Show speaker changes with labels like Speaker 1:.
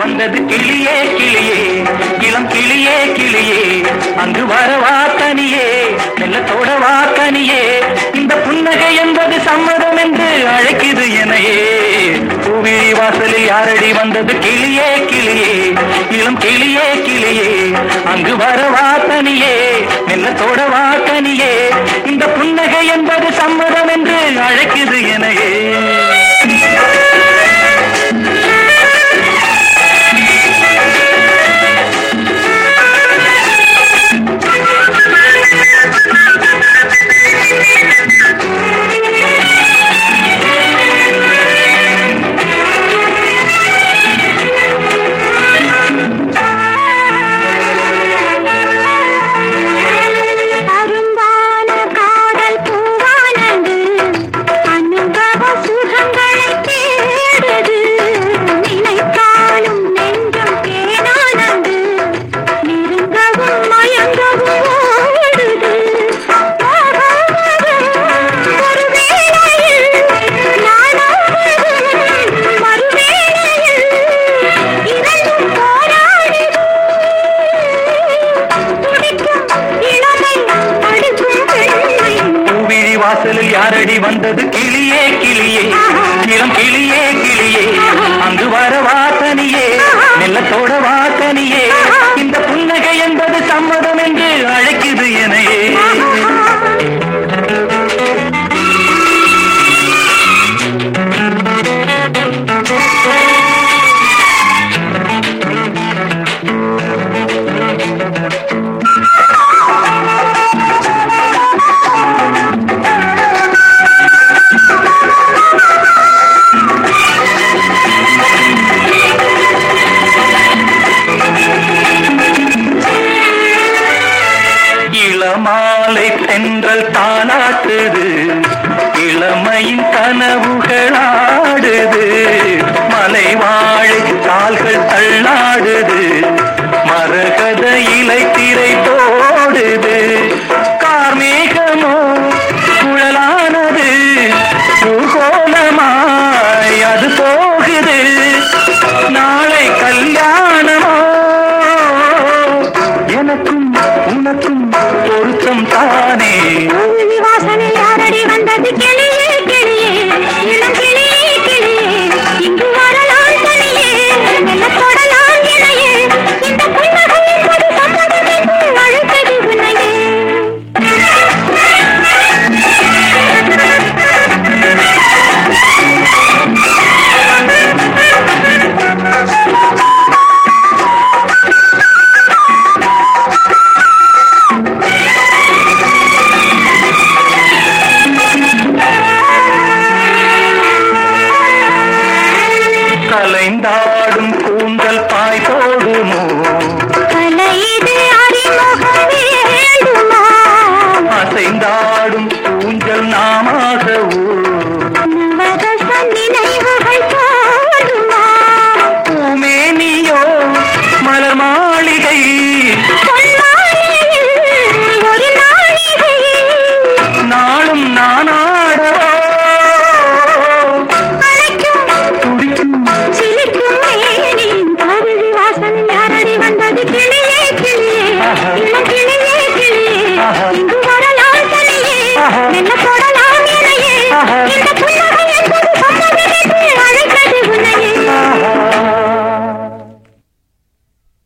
Speaker 1: வந்தது கிளியே கிளியே, இளம் கிளியே கிளியே, அங்கு வரவா தனியே, மெல்லத்தோட வா கனியே, இந்த புன்னகை என்பது சம்மதம் என்று அழைக்குது எனையே. பூவிழி வாசலில் யாரடி வந்தது கிளியே கிளியே, இளம் கிளியே கிளியே, அங்கு வரவா தனியே, மெல்லத்தோட வா கனியே, இந்த புன்னகை என்பது சம்மதம் என்று அழைக்குது எனையே. வாசலில் யாரடி வந்தது கிளியே கிளியே, இளம் கிளியே கிளியே, அங்கு வரவா தனியே, மெல்லத்தோட வா கனியே, இந்த புன்னகை என்பது சம்மதம் என்று அழைக்குது எனையே. இளமாலை தென்றல் தானாட்டுது, இளமையின் கனவுகளாடுது, மலை வாழை கால்கள் தள்ளாடுது, மரகத இலை திரை போடுது, கார்மேகமோ குழலானது, பூகோளமாய் அது போகுது, நாளை கல்யாணமோ எனக்கும் உனக்கும் பொருத்தம் தானே.
Speaker 2: வாசலில் யாரடி வந்தது கிளியே கிளியே, இளம் கிளியே கிளியே, இங்கு வரலாம் தனியே, மெல்லத்தோடலாம் இணையே, இந்த புன்னகை என்பது சம்மதம் என்று அழைத்தது உன்னையே.
Speaker 1: கலைந்தாடும் கூந்தல் பாய் போடுமோ,
Speaker 2: கலையிது அறிமுகம் வேண்டுமா,
Speaker 1: அசைந்தாடும் ஊஞ்சல் நாமாகவோ,
Speaker 2: நவரச நினைவுகள் போடுமா,
Speaker 1: பூமேனியோ மலர் மாளிகை,
Speaker 2: பொன்மாலையில் ஒரு நாளிகை,
Speaker 1: நாளும் நானாடவோ,
Speaker 2: அழைக்கும்
Speaker 1: துடிக்கும்
Speaker 2: சிலிர்க்கும் மேனி, காவிரி வாசலில் யாரடி வந்தது கிளியே கிளியே, இளம் கிளியே கிளியே, இங்கு வரலாம் தனியே, மெல்லத்தோட